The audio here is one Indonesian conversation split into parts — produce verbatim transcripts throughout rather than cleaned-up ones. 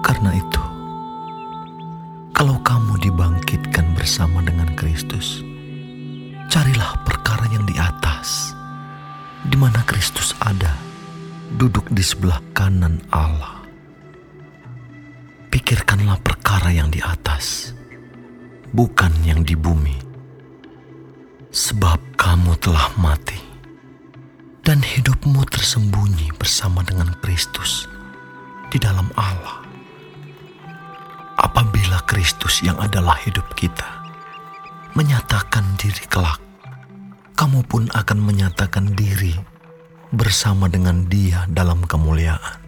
Karena itu, kalau kamu dibangkitkan bersama dengan Kristus, carilah perkara yang di atas, di mana Kristus ada, duduk di sebelah kanan Allah. Pikirkanlah perkara yang di atas, bukan yang di bumi. Sebab kamu telah mati, dan hidupmu tersembunyi bersama dengan Kristus di dalam Allah. Apabila Kristus yang adalah hidup kita menyatakan diri kelak, kamu pun akan menyatakan diri bersama dengan Dia dalam kemuliaan.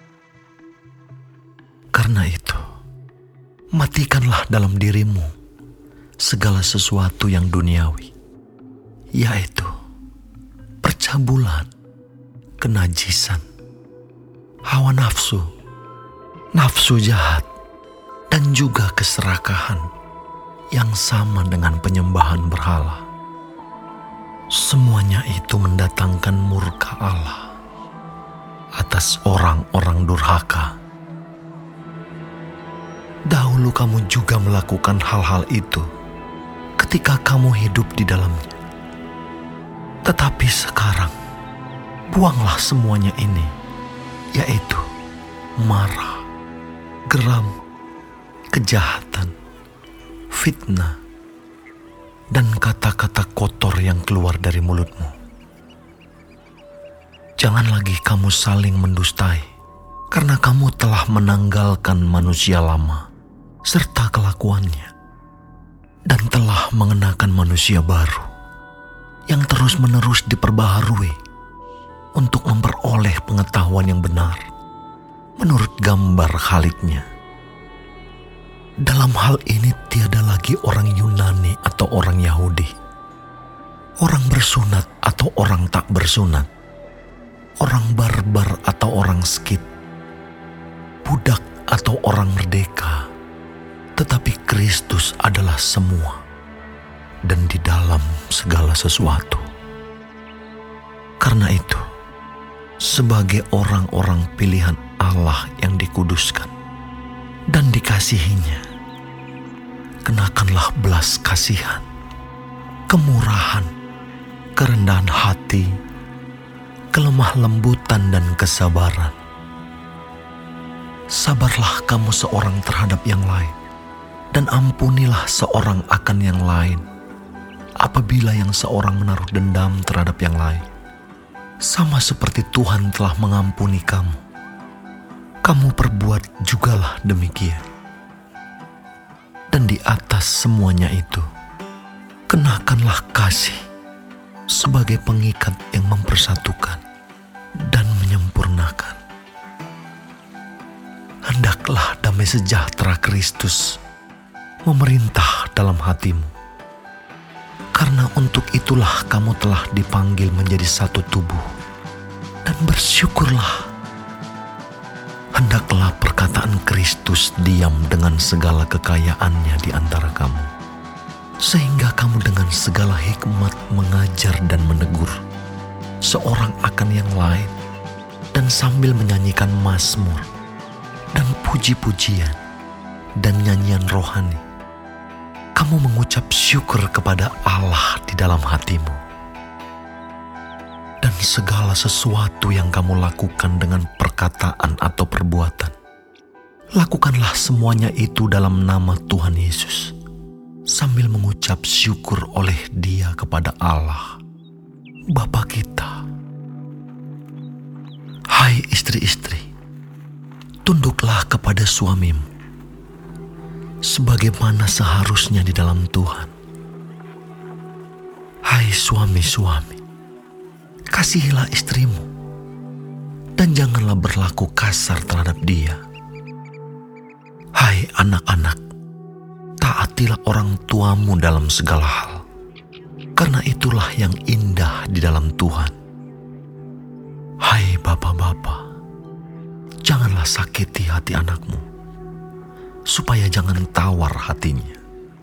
Karena itu, matikanlah dalam dirimu segala sesuatu yang duniawi, yaitu percabulan, kenajisan, hawa nafsu, nafsu jahat, dan juga keserakahan yang sama dengan penyembahan berhala. Semuanya itu mendatangkan murka Allah atas orang-orang durhaka. Dahulu kamu juga melakukan hal-hal itu ketika kamu hidup di dalamnya. Tetapi sekarang, buanglah semuanya ini, yaitu marah, geram, kejahatan, fitnah, dan kata-kata kotor yang keluar dari mulutmu. Jangan lagi kamu saling mendustai, karena kamu telah menanggalkan manusia lama serta kelakuannya, dan telah mengenakan manusia baru yang terus-menerus diperbaharui untuk memperoleh pengetahuan yang benar menurut gambar Khaliknya. Dalam hal ini tiada lagi orang Yunani atau orang Yahudi, orang bersunat atau orang tak bersunat, orang barbar atau orang skit, budak atau orang merdeka, tetapi Kristus adalah semua dan di dalam segala sesuatu. Karena itu, sebagai orang-orang pilihan Allah yang dikuduskan dan dikasihinya, kenakanlah belas kasihan, kemurahan, kerendahan hati, kelemah lembutan dan kesabaran. Sabarlah kamu seorang terhadap yang lain, dan ampunilah seorang akan yang lain apabila yang seorang menaruh dendam terhadap yang lain. Sama seperti Tuhan telah mengampuni kamu, kamu perbuat jugalah demikian. Dan di atas semuanya itu, kenakanlah kasih sebagai pengikat yang mempersatukan dan menyempurnakan. Hendaklah damai sejahtera Kristus memerintah dalam hatimu, karena untuk itulah kamu telah dipanggil menjadi satu tubuh, dan bersyukurlah. Hendaklah perkataan Kristus diam dengan segala kekayaannya di antara kamu, sehingga kamu dengan segala hikmat mengajar dan menegur seorang akan yang lain, dan sambil menyanyikan mazmur dan puji-pujian dan nyanyian rohani, kamu mengucap syukur kepada Allah di dalam hatimu. Dan segala sesuatu yang kamu lakukan dengan perkataan atau perbuatan, lakukanlah semuanya itu dalam nama Tuhan Yesus, sambil mengucap syukur oleh Dia kepada Allah, Bapa kita. Hai istri-istri, tunduklah kepada suamimu, sebagaimana seharusnya di dalam Tuhan. Hai suami-suami, kasihilah istrimu, dan janganlah berlaku kasar terhadap dia. Hai anak-anak, taatilah orang tuamu dalam segala hal, karena itulah yang indah di dalam Tuhan. Hai bapak-bapak, janganlah sakiti hati anakmu, supaya jangan tawar hatinya.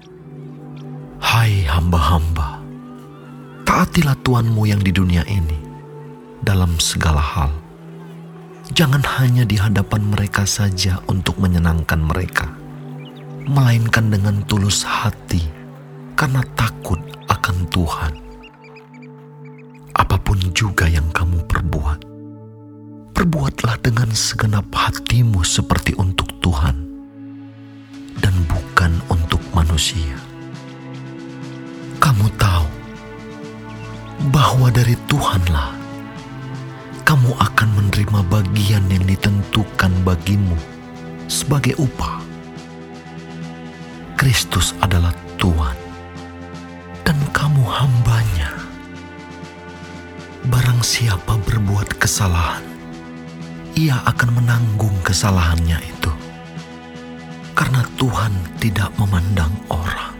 Hai hamba-hamba, taatilah Tuanmu yang di dunia ini dalam segala hal, Jangan hanya di hadapan mereka saja untuk menyenangkan mereka, melainkan dengan tulus hati karena takut akan Tuhan. Apapun juga yang kamu perbuat, perbuatlah dengan segenap hatimu seperti untuk Tuhan dan bukan untuk manusia. Kamu tahu bahwa dari Tuhanlah kamu akan menerima bagian yang ditentukan bagimu sebagai upah. Kristus adalah Tuhan dan kamu hambanya. Barang siapa berbuat kesalahan, ia akan menanggung kesalahannya itu, karena Tuhan tidak memandang orang.